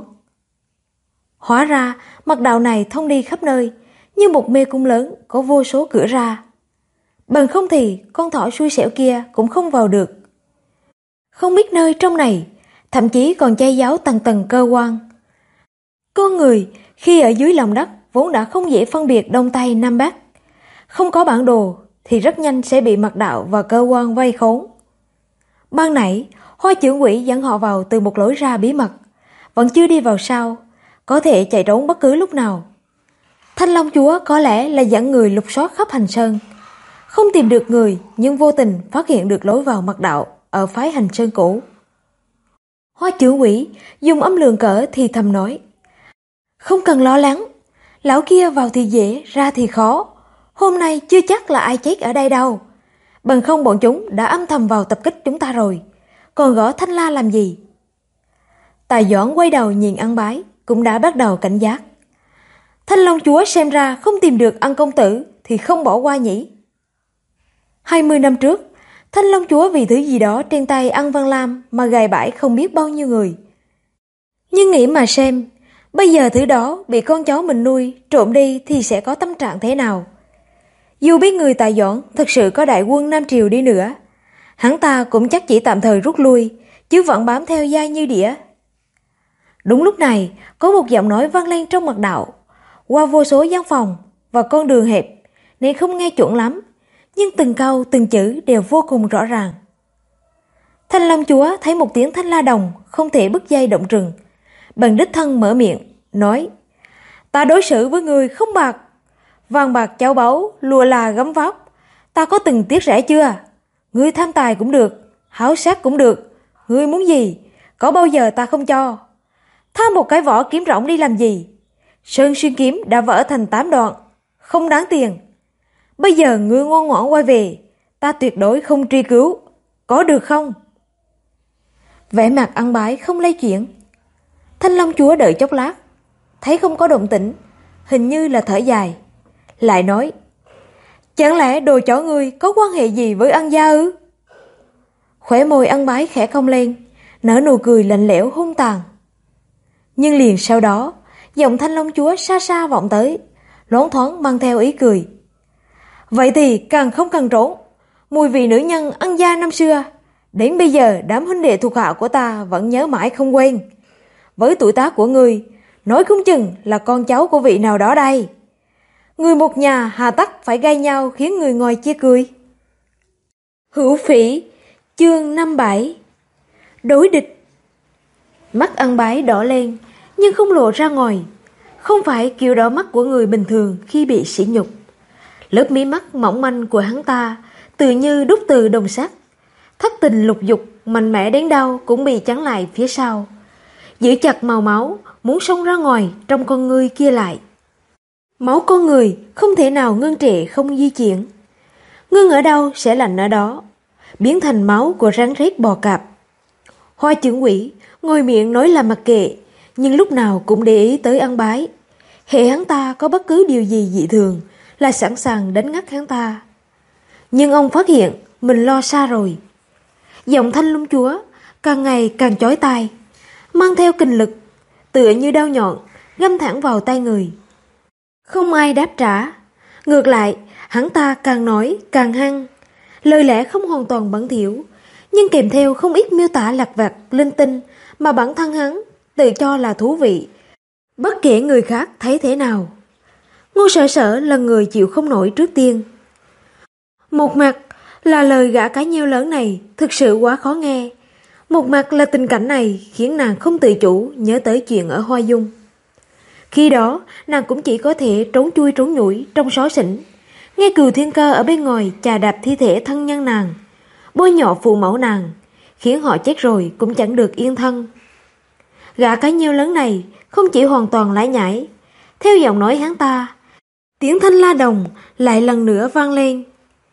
Hóa ra mật đạo này thông đi khắp nơi, như một mê cung lớn có vô số cửa ra. Bằng không thì con thỏ xui xẻo kia cũng không vào được. Không biết nơi trong này, thậm chí còn che giấu tầng tầng cơ quan. Con người khi ở dưới lòng đất vốn đã không dễ phân biệt đông tây nam bắc, không có bản đồ thì rất nhanh sẽ bị mật đạo và cơ quan vây khốn. Ban nãy Hoa Trưởng Quỷ dẫn họ vào từ một lối ra bí mật, vẫn chưa đi vào sau, có thể chạy trốn bất cứ lúc nào. Thanh Long Chúa có lẽ là dẫn người lục soát khắp Hành Sơn, không tìm được người nhưng vô tình phát hiện được lối vào mật đạo ở phái Hành Sơn cũ. Hoa Trưởng Quỷ dùng âm lượng cỡ thì thầm nói: không cần lo lắng, lão kia vào thì dễ, ra thì khó. Hôm nay chưa chắc là ai chết ở đây đâu. Bằng không bọn chúng đã âm thầm vào tập kích chúng ta rồi, còn gõ thanh la làm gì? Tài Doãn quay đầu nhìn Ân Bái, cũng đã bắt đầu cảnh giác. Thanh Long Chúa xem ra không tìm được Ân công tử thì không bỏ qua nhỉ? 20 năm trước, Thanh Long Chúa vì thứ gì đó trên tay Ân Văn Lam mà gài bẫy không biết bao nhiêu người. Nhưng nghĩ mà xem, bây giờ thứ đó bị con chó mình nuôi trộm đi thì sẽ có tâm trạng thế nào? Dù biết người Tài Doãn thực sự có đại quân Nam Triều đi nữa, hắn ta cũng chắc chỉ tạm thời rút lui, chứ vẫn bám theo dai như đĩa. Đúng lúc này, có một giọng nói vang lên trong mật đạo, qua vô số gian phòng và con đường hẹp, nên không nghe chuẩn lắm, nhưng từng câu từng chữ đều vô cùng rõ ràng. Thanh Long Chúa thấy một tiếng thanh la đồng không thể bứt dây động rừng, bằng đích thân mở miệng, nói: ta đối xử với người không bạc, vàng bạc châu báu, lụa là gấm vóc, ta có từng tiếc rẻ chưa? Ngươi tham tài cũng được, háo sắc cũng được, ngươi muốn gì, có bao giờ ta không cho. Tha một cái vỏ kiếm rỗng đi làm gì? Sơn xuyên kiếm đã vỡ thành 8 đoạn, không đáng tiền. Bây giờ ngươi ngoan ngoãn quay về, ta tuyệt đối không truy cứu, có được không? Vẻ mặt Ân Bái không lay chuyển. Thanh Long Chúa đợi chốc lát, thấy không có động tĩnh, hình như là thở dài, lại nói: chẳng lẽ đồ chó ngươi có quan hệ gì với Ân gia ư? Khóe môi Ân Bái khẽ cong lên, nở nụ cười lạnh lẽo hung tàn. Nhưng liền sau đó, giọng Thanh Long Chúa xa xa vọng tới, loáng thoáng mang theo ý cười. Vậy thì càng không cần trốn, mùi vị nữ nhân Ân gia năm xưa, đến bây giờ đám huynh đệ thuộc hạ của ta vẫn nhớ mãi không quên. Với tuổi tác của ngươi, nói không chừng là con cháu của vị nào đó đây. Người một nhà hà tắc phải gai nhau khiến người ngoài chia cười. Hữu Phỉ, chương 57. Đối địch. Mắt Ân Bái đỏ lên, nhưng không lộ ra ngoài, không phải kiểu đỏ mắt của người bình thường khi bị sỉ nhục. Lớp mí mắt mỏng manh của hắn ta tự như đúc từ đồng sắt, thất tình lục dục mạnh mẽ đến đâu cũng bị chắn lại phía sau, giữ chặt màu máu muốn xông ra ngoài trong con ngươi kia lại. Máu con người không thể nào ngưng trệ không di chuyển. ngưng ở đâu sẽ lạnh ở đó, biến thành máu của rắn rết bò cạp. Hoa trưởng quỷ ngồi miệng nói là mặc kệ, nhưng lúc nào cũng để ý tới ân bái. Hệ hắn ta có bất cứ điều gì dị thường là sẵn sàng đánh ngắt hắn ta. Nhưng ông phát hiện mình lo xa rồi. Giọng Thanh Long Chúa càng ngày càng chói tai, mang theo kình lực, tựa như đao nhọn găm thẳng vào tay người. Không ai đáp trả. Ngược lại, hắn ta càng nói càng hăng. Lời lẽ không hoàn toàn bẩn thỉu, nhưng kèm theo không ít miêu tả lặt vặt, linh tinh mà bản thân hắn tự cho là thú vị, bất kể người khác thấy thế nào. Ngô Sở Sở là người chịu không nổi trước tiên. Một mặt là lời gã cái nheo lớn này thực sự quá khó nghe, một mặt là tình cảnh này khiến nàng không tự chủ nhớ tới chuyện ở Hoa Dung. Khi đó nàng cũng chỉ có thể trốn chui trốn nhủi trong xó xỉnh, nghe Cừu Thiên Cơ ở bên ngoài chà đạp thi thể thân nhân nàng, bôi nhọ phụ mẫu nàng, khiến họ chết rồi cũng chẳng được yên thân. Gã cái nheo lớn này không chỉ hoàn toàn lải nhải, theo giọng nói hắn ta, tiếng thanh la đồng lại lần nữa vang lên.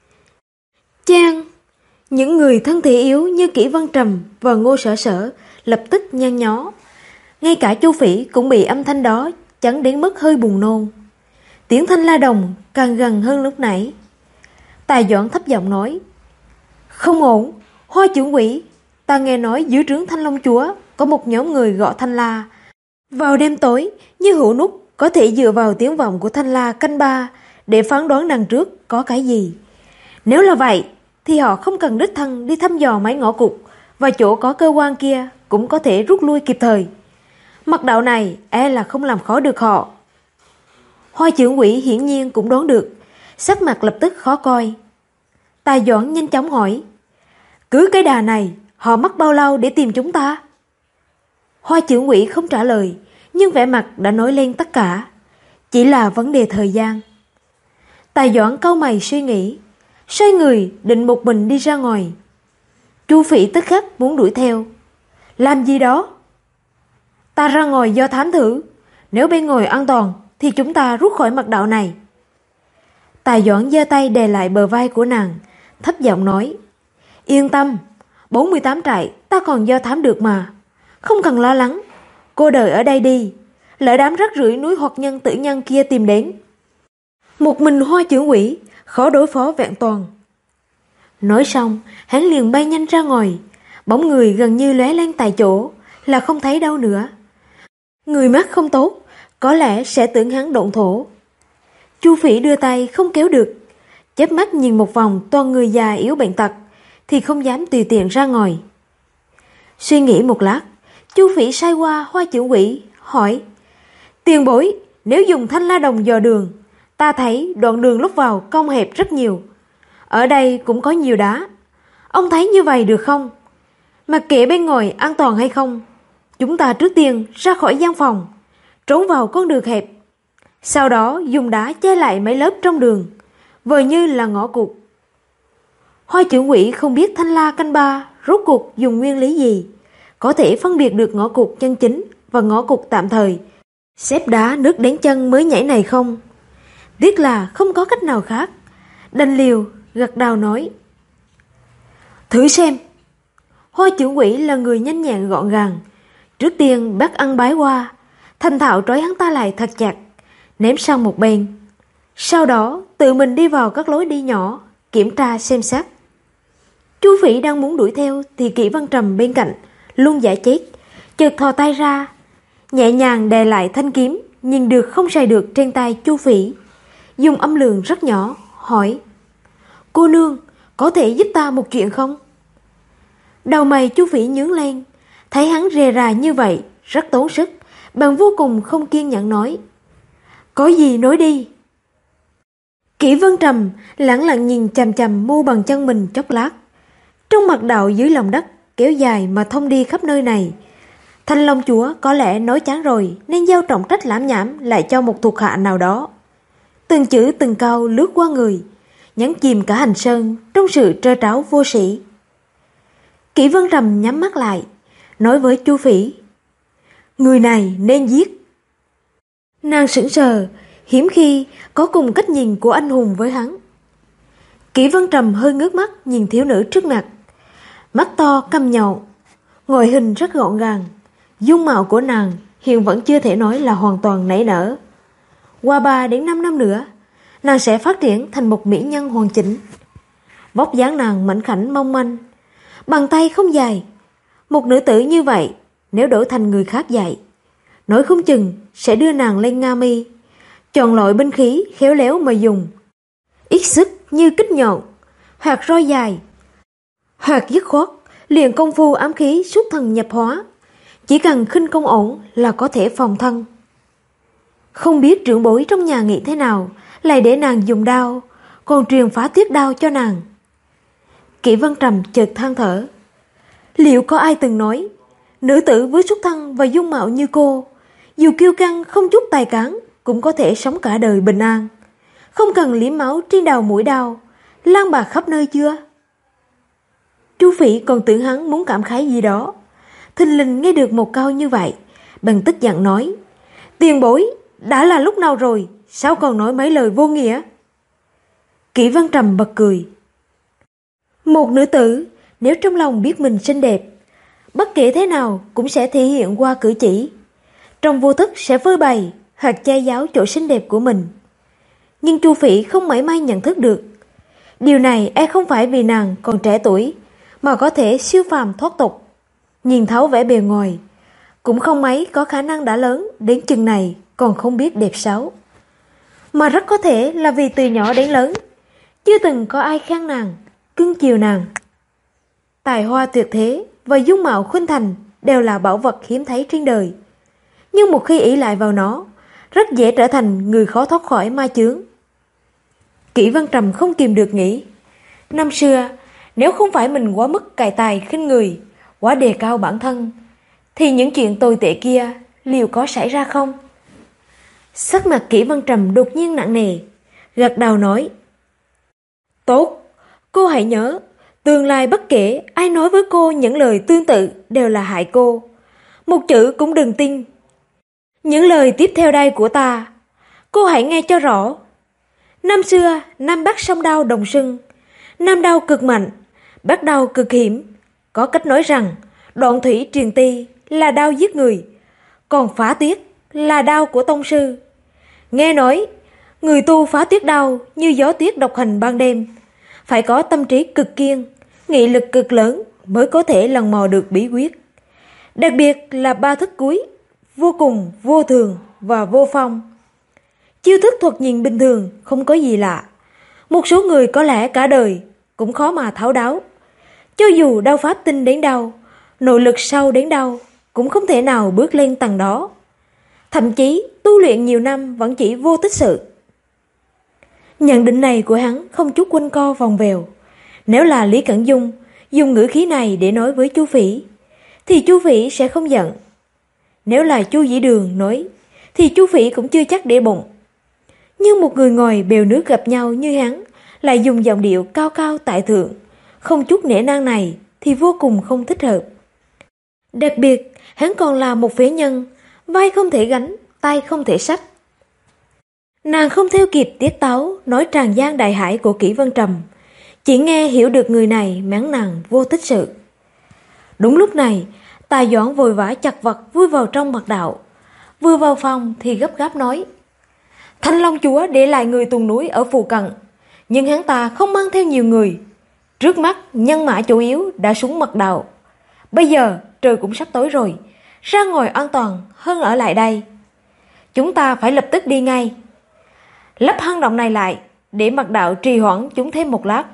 Chang! Những người thân thể yếu như Kỷ Vân Trầm và Ngô Sở Sở lập tức nhăn nhó. Ngay cả Chu Phỉ cũng bị âm thanh đó chấn đến mức hơi buồn nôn. Tiếng thanh la đồng càng gần hơn lúc nãy. Tài Doãn thấp giọng nói: Không ổn, Hoa trưởng quỷ, ta nghe nói dưới trướng Thanh Long Chúa có một nhóm người gõ thanh la. Vào đêm tối, như hữu nút có thể dựa vào tiếng vọng của thanh la canh ba để phán đoán đằng trước có cái gì. Nếu là vậy, thì họ không cần đích thân đi thăm dò mấy ngõ cụt, và chỗ có cơ quan kia cũng có thể rút lui kịp thời. Mật đạo này e là không làm khó được họ. Hoa trưởng quỷ hiển nhiên cũng đoán được, sắc mặt lập tức khó coi. Tài Doãn nhanh chóng hỏi: Cứ cái đà này, họ mất bao lâu để tìm chúng ta? Hoa trưởng quỷ không trả lời, nhưng vẻ mặt đã nói lên tất cả. Chỉ là vấn đề thời gian. Tài Doãn cau mày suy nghĩ, xoay người định một mình đi ra ngoài. Chu Phỉ tức khắc muốn đuổi theo. Làm gì đó? Ta ra ngoài do thám thử, nếu bên ngoài an toàn thì chúng ta rút khỏi mật đạo này. Tài Doãn giơ tay đè lại bờ vai của nàng, thấp giọng nói: Yên tâm, 48 trại ta còn do thám được mà, không cần lo lắng. Cô đợi ở đây đi, lỡ đám rác rưởi núi hoặc nhân tử nhân kia tìm đến. Một mình Hoa trưởng quỷ khó đối phó vẹn toàn. Nói xong, hắn liền bay nhanh ra ngoài, bóng người gần như lóe lên tại chỗ, là không thấy đâu nữa. Người mắt không tốt, có lẽ sẽ tưởng hắn động thổ. Chu Phỉ đưa tay không kéo được, chớp mắt nhìn một vòng toàn người già yếu bệnh tật, thì không dám tùy tiện ra ngoài. Suy nghĩ một lát, Chu Phỉ sai qua Hoa trưởng quỷ, hỏi: Tiền bối, nếu dùng thanh la đồng dò đường, ta thấy đoạn đường lúc vào cong hẹp rất nhiều. Ở đây cũng có nhiều đá. Ông thấy như vậy được không? Mặc kệ bên ngoài an toàn hay không, chúng ta trước tiên ra khỏi gian phòng, trốn vào con đường hẹp, sau đó dùng đá che lại mấy lớp trong đường, vờ như là ngõ cụt. Hoa trưởng quỷ không biết thanh la canh ba rốt cuộc dùng nguyên lý gì, có thể phân biệt được ngõ cụt chân chính và ngõ cụt tạm thời, xếp đá nước đến chân mới nhảy này không? Tiếc là không có cách nào khác, đành liều gật đầu nói: Thử xem. Hoa trưởng quỷ là người nhanh nhẹn gọn gàng, trước tiên bắt ăn bái qua, thành thạo trói hắn ta lại thật chặt, ném sang một bên. Sau đó tự mình đi vào các lối đi nhỏ, kiểm tra xem xét. Chu Phỉ đang muốn đuổi theo thì Kỷ Vân Trầm bên cạnh luôn giả chết, chợt thò tay ra, nhẹ nhàng đè lại thanh kiếm nhìn được không xài được trên tay Chu Phỉ, dùng âm lượng rất nhỏ hỏi: Cô nương, có thể giúp ta một chuyện không? Đầu mày Chu Phỉ nhướng lên, thấy hắn rề rà như vậy rất tốn sức, bèn vô cùng không kiên nhẫn nói: Có gì nói đi. Kỷ Vân Trầm lẳng lặng nhìn chằm chằm mu bàn chân mình chốc lát. Trong mật đạo dưới lòng đất kéo dài mà thông đi khắp nơi này, Thanh Long Chúa có lẽ nói chán rồi nên giao trọng trách lãm nhảm lại cho một thuộc hạ nào đó. Từng chữ từng câu lướt qua người, nhấn chìm cả hành sơn trong sự trơ tráo vô sĩ. Kỷ Vân Trầm nhắm mắt lại, nói với Chu Phỉ: Người này nên giết. Nàng sững sờ, hiếm khi có cùng cách nhìn của anh hùng với hắn. Kỷ Vân Trầm hơi ngước mắt nhìn thiếu nữ trước mặt. Mắt to căm nhậu, ngoại hình rất gọn gàng, dung mạo của nàng hiện vẫn chưa thể nói là hoàn toàn nảy nở. Qua 3 đến 5 năm nữa, nàng sẽ phát triển thành một mỹ nhân hoàn chỉnh. Vóc dáng nàng mảnh khảnh mong manh, bàn tay không dài. Một nữ tử như vậy, nếu đổi thành người khác dạy, nói không chừng sẽ đưa nàng lên Nga Mi, chọn loại binh khí khéo léo mà dùng, ít sức như kích nhọn, hoặc roi dài, hoặc dứt khoát liền công phu ám khí xuất thần nhập hóa, chỉ cần khinh công ổn là có thể phòng thân. Không biết trưởng bối trong nhà nghĩ thế nào, lại để nàng dùng đao, còn truyền phá tuyết đao cho nàng. Kỷ Vân Trầm chợt than thở. Liệu có ai từng nói, nữ tử với xuất thân và dung mạo như cô, dù kiêu căng không chút tài cán, cũng có thể sống cả đời bình an, không cần liếm máu trên đầu mũi đao, lang bạc khắp nơi chưa? Chu Phỉ còn tưởng hắn muốn cảm khái gì đó, thình lình nghe được một câu như vậy, bèn tức giận nói: Tiền bối, đã là lúc nào rồi, sao còn nói mấy lời vô nghĩa? Kỷ Vân Trầm bật cười. Một nữ tử nếu trong lòng biết mình xinh đẹp, bất kể thế nào cũng sẽ thể hiện qua cử chỉ, trong vô thức sẽ phơi bày hoặc che giấu chỗ xinh đẹp của mình. Nhưng Chu Phỉ không mảy may nhận thức được điều này, không phải vì nàng còn trẻ tuổi mà có thể siêu phàm thoát tục, nhìn thấu vẻ bề ngoài, cũng không mấy có khả năng đã lớn đến chừng này còn không biết đẹp xấu, mà rất có thể là vì từ nhỏ đến lớn chưa từng có ai khen nàng, cưng chiều nàng. Tài hoa tuyệt thế và dung mạo khuynh thành đều là bảo vật hiếm thấy trên đời, nhưng một khi ỷ lại vào nó, rất dễ trở thành người khó thoát khỏi ma chướng. Kỷ Vân Trầm không kìm được nghĩ, năm xưa nếu không phải mình quá mức cày tài khinh người, quá đề cao bản thân, thì những chuyện tồi tệ kia liệu có xảy ra không? Sắc mặt Kỷ Vân Trầm đột nhiên nặng nề, gật đầu nói: Tốt, cô hãy nhớ, tương lai bất kể ai nói với cô những lời tương tự đều là hại cô, một chữ cũng đừng tin. Những lời tiếp theo đây của ta, cô hãy nghe cho rõ. Năm xưa, Nam Bắc song đao đồng sưng, Nam đao cực mạnh, Bắc đao cực hiểm. Có cách nói rằng, Đoạn thủy truyền ti là đao giết người, còn phá tuyết là đao của tông sư. Nghe nói, người tu phá tuyết đao như gió tuyết độc hành ban đêm, phải có tâm trí cực kiên, nghị lực cực lớn mới có thể lần mò được bí quyết. Đặc biệt là 3 thức cuối, vô cùng, vô thường và vô phong. Chiêu thức thuật nhìn bình thường, không có gì lạ. Một số người có lẽ cả đời cũng khó mà thấu đáo. Cho dù đao pháp tinh đến đâu, nội lực sâu đến đâu, cũng không thể nào bước lên tầng đó. Thậm chí tu luyện nhiều năm vẫn chỉ vô tích sự. Nhận định này của hắn không chút quanh co vòng vèo. Nếu là Lý Cẩn Dung dùng ngữ khí này để nói với Chu Phỉ, thì Chu Phỉ sẽ không giận. Nếu là Chu Dĩ Đường nói, thì Chu Phỉ cũng chưa chắc để bụng. Nhưng một người ngồi bèo nước gặp nhau như hắn lại dùng giọng điệu cao cao tại thượng, không chút nể nang này, thì vô cùng không thích hợp. Đặc biệt, hắn còn là một phế nhân, vai không thể gánh, tay không thể xách. Nàng không theo kịp tiết tấu nói tràn gian đại hải của Kỷ Vân Trầm, chỉ nghe hiểu được người này mắng nàng vô tích sự. Đúng lúc này, Tài Doãn vội vã chật vật vui vào trong mật đạo. Vừa vào phòng thì gấp gáp nói: Thanh Long Chúa để lại người tuần núi ở phù cận, nhưng hắn ta không mang theo nhiều người. Trước mắt nhân mã chủ yếu đã xuống mật đạo. Bây giờ trời cũng sắp tối rồi, ra ngoài an toàn hơn ở lại đây. Chúng ta phải lập tức đi ngay, lấp hang động này lại, để mật đạo trì hoãn chúng thêm một lát.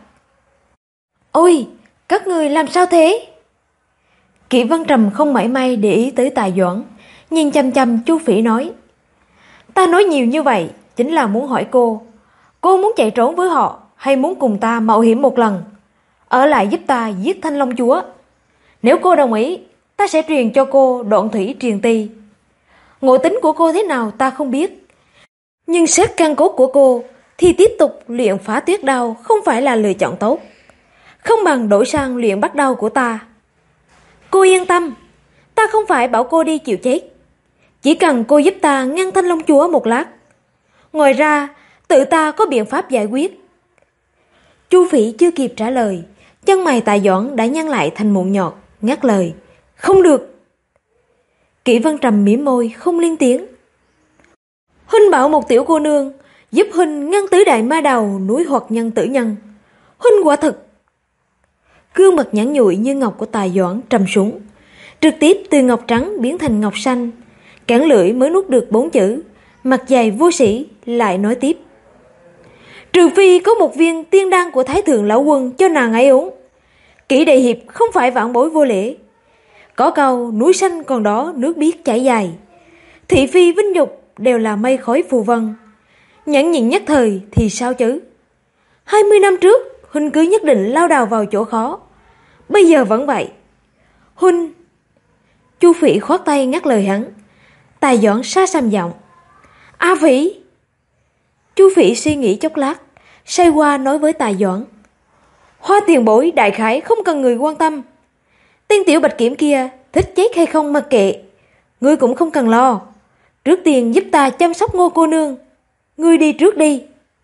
Ôi, các người làm sao thế? Kỷ Vân Trầm không mảy may để ý tới Tài Doãn, nhìn chăm chăm Chu Phỉ nói: Ta nói nhiều như vậy chính là muốn hỏi cô muốn chạy trốn với họ hay muốn cùng ta mạo hiểm một lần, ở lại giúp ta giết Thanh Long Chúa. Nếu cô đồng ý, ta sẽ truyền cho cô Đoạn thủy truyền ti. Ngộ tính của cô thế nào ta không biết, nhưng xét căn cốt của cô thì tiếp tục luyện phá tuyết đao không phải là lựa chọn tốt. Không bằng đổi sang luyện bắt đao của ta. Cô yên tâm, ta không phải bảo cô đi chịu chết, chỉ cần cô giúp ta ngăn Thanh Long Chúa một lát. Ngoài ra, tự ta có biện pháp giải quyết. Chu Phỉ chưa kịp trả lời, chân mày Tạ Doãn đã nhăn lại thành mụn nhọt, ngắt lời. Không được. Kỷ Vân Trầm mỉm môi, không lên tiếng. Huynh bảo một tiểu cô nương giúp huynh ngăn tứ đại ma đầu núi Hoặc Nhân Tử Nhân. Huynh quả thật. Gương mặt nhẵn nhụi như ngọc của Tạ Doãn trầm xuống, trực tiếp từ ngọc trắng biến thành ngọc xanh. Cản lưỡi mới nuốt được 4 chữ, mặt dày vô sĩ, lại nói tiếp. Trừ phi có một viên tiên đan của Thái Thượng Lão Quân cho nàng ấy uống. Kỷ đại hiệp không phải vãn bối vô lễ. Có câu núi xanh còn đó nước biếc chảy dài. Thị phi vinh nhục đều là mây khói phù vân. Nhẫn nhịn nhất thời thì sao chứ? 20 năm trước huynh cứ nhất định lao đào vào chỗ khó. Bây giờ vẫn vậy. Huynh. Chu Phỉ khoát tay ngắt lời hắn. Tài Doãn xa xăm giọng. A Phỉ. Chu Phỉ suy nghĩ chốc lát, xoay qua nói với Tài Doãn. Hoa tiền bối đại khái không cần người quan tâm. Tên tiểu bạch kiểm kia thích chết hay không mặc kệ, ngươi cũng không cần lo. Trước tiên giúp ta chăm sóc Ngô cô nương. Ngươi đi trước đi.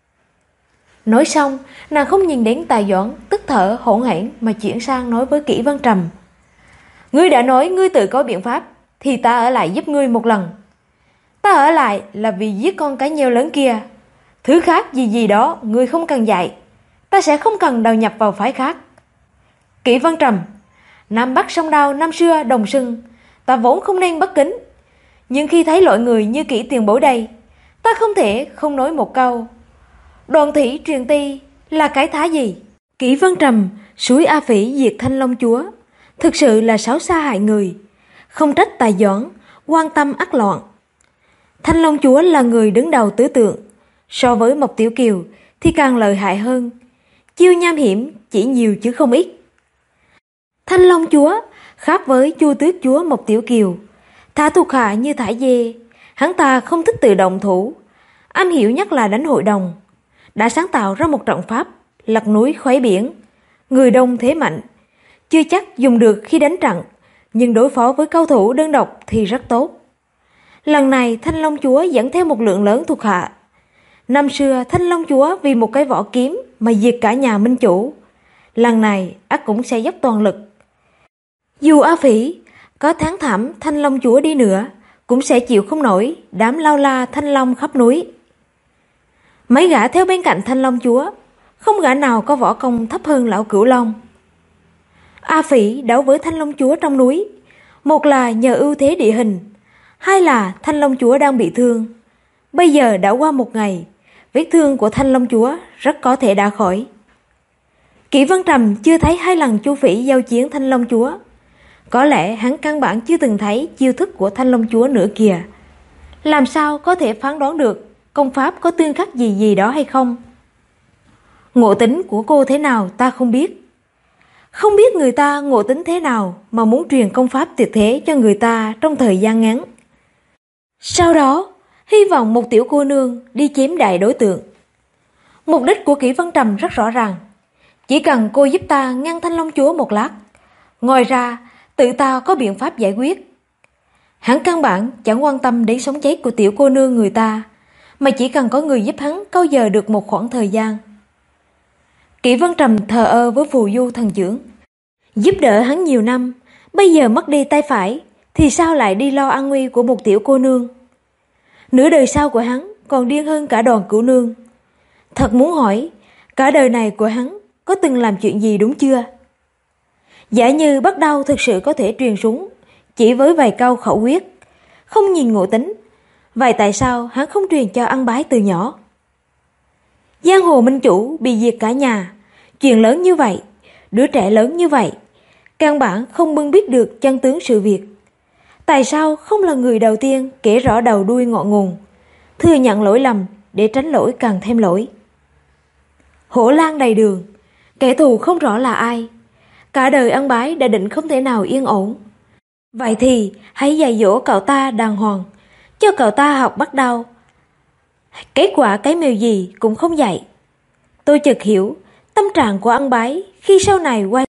Nói xong, nàng không nhìn đến Tài Doãn tức thở hổn hển mà chuyển sang nói với Kỷ Vân Trầm. Ngươi đã nói ngươi tự có biện pháp, thì ta ở lại giúp ngươi một lần. Ta ở lại là vì giết con cá nheo lớn kia. Thứ khác gì đó ngươi không cần dạy. Ta sẽ không cần đầu nhập vào phái khác. Kỷ Vân Trầm, Nam Bắc sông Đao năm xưa đồng xưng, ta vốn không nên bất kính. Nhưng khi thấy loại người như Kỷ tiền bối đây, ta không thể không nói một câu. Đoàn thủy truyền ti là cái thá gì? Kỷ Vân Trầm suối A Phỉ diệt Thanh Long Chúa, thực sự là xấu xa hại người. Không trách Tài Doãn quan tâm ác loạn. Thanh Long Chúa là người đứng đầu tứ tượng, so với Mộc Tiểu Kiều thì càng lợi hại hơn. Chiêu nham hiểm chỉ nhiều chứ không ít. Thanh Long Chúa khác với Chu Tước Chúa Mộc Tiểu Kiều, thả thuộc hạ như thả dê. Hắn ta không thích tự động thủ, am hiểu nhất là đánh hội đồng. Đã sáng tạo ra một trận pháp lật núi khuấy biển. Người đông thế mạnh, chưa chắc dùng được khi đánh trận, nhưng đối phó với cao thủ đơn độc thì rất tốt. Lần này Thanh Long Chúa dẫn theo một lượng lớn thuộc hạ. Năm xưa Thanh Long Chúa vì một cái vỏ kiếm mà diệt cả nhà minh chủ. Lần này ắt cũng sẽ dốc toàn lực. Dù A Phỉ có tháng thảm Thanh Long Chúa đi nữa, cũng sẽ chịu không nổi đám lao la thanh long khắp núi. Mấy gã theo bên cạnh Thanh Long Chúa, không gã nào có võ công thấp hơn lão Cửu Long. A Phỉ đấu với Thanh Long Chúa trong núi, một là nhờ ưu thế địa hình, hai là Thanh Long Chúa đang bị thương. Bây giờ đã qua một ngày, vết thương của Thanh Long Chúa rất có thể đã khỏi. Kỷ Vân Trầm chưa thấy 2 lần Chu Phỉ giao chiến Thanh Long Chúa. Có lẽ hắn căn bản chưa từng thấy chiêu thức của Thanh Long Chúa nữa kìa. Làm sao có thể phán đoán được công pháp có tương khắc gì đó hay không? Ngộ tính của cô thế nào ta không biết. Không biết người ta ngộ tính thế nào mà muốn truyền công pháp tuyệt thế cho người ta trong thời gian ngắn. Sau đó, hy vọng một tiểu cô nương đi chém đại đối tượng. Mục đích của Kỷ Vân Trầm rất rõ ràng. Chỉ cần cô giúp ta ngăn Thanh Long Chúa một lát, ngoài ra tự ta có biện pháp giải quyết. Hắn căn bản chẳng quan tâm đến sống chết của tiểu cô nương người ta, mà chỉ cần có người giúp hắn câu giờ được một khoảng thời gian. Kỷ Vân Trầm thờ ơ với phù du thần trưởng, giúp đỡ hắn nhiều năm, bây giờ mất đi tay phải thì sao lại đi lo an nguy của một tiểu cô nương. Nửa đời sau của hắn còn điên hơn cả Đoàn Cửu Nương. Thật muốn hỏi, cả đời này của hắn có từng làm chuyện gì đúng chưa? Giả như bắt đầu thực sự có thể truyền súng chỉ với vài câu khẩu quyết, không nhìn ngộ tính, vậy tại sao hắn không truyền cho ăn bái từ nhỏ? Giang hồ minh chủ bị diệt cả nhà, chuyện lớn như vậy, đứa trẻ lớn như vậy, căn bản không bưng biết được chân tướng sự việc. Tại sao không là người đầu tiên kể rõ đầu đuôi ngọn nguồn, thừa nhận lỗi lầm để tránh lỗi càng thêm lỗi? Hổ lang đầy đường, kẻ thù không rõ là ai. Cả đời ăn bái đã định không thể nào yên ổn. Vậy thì hãy dạy dỗ cậu ta đàng hoàng, cho cậu ta học bắt đầu. Kết quả cái mèo gì cũng không dạy. Tôi chợt hiểu tâm trạng của ăn bái khi sau này quay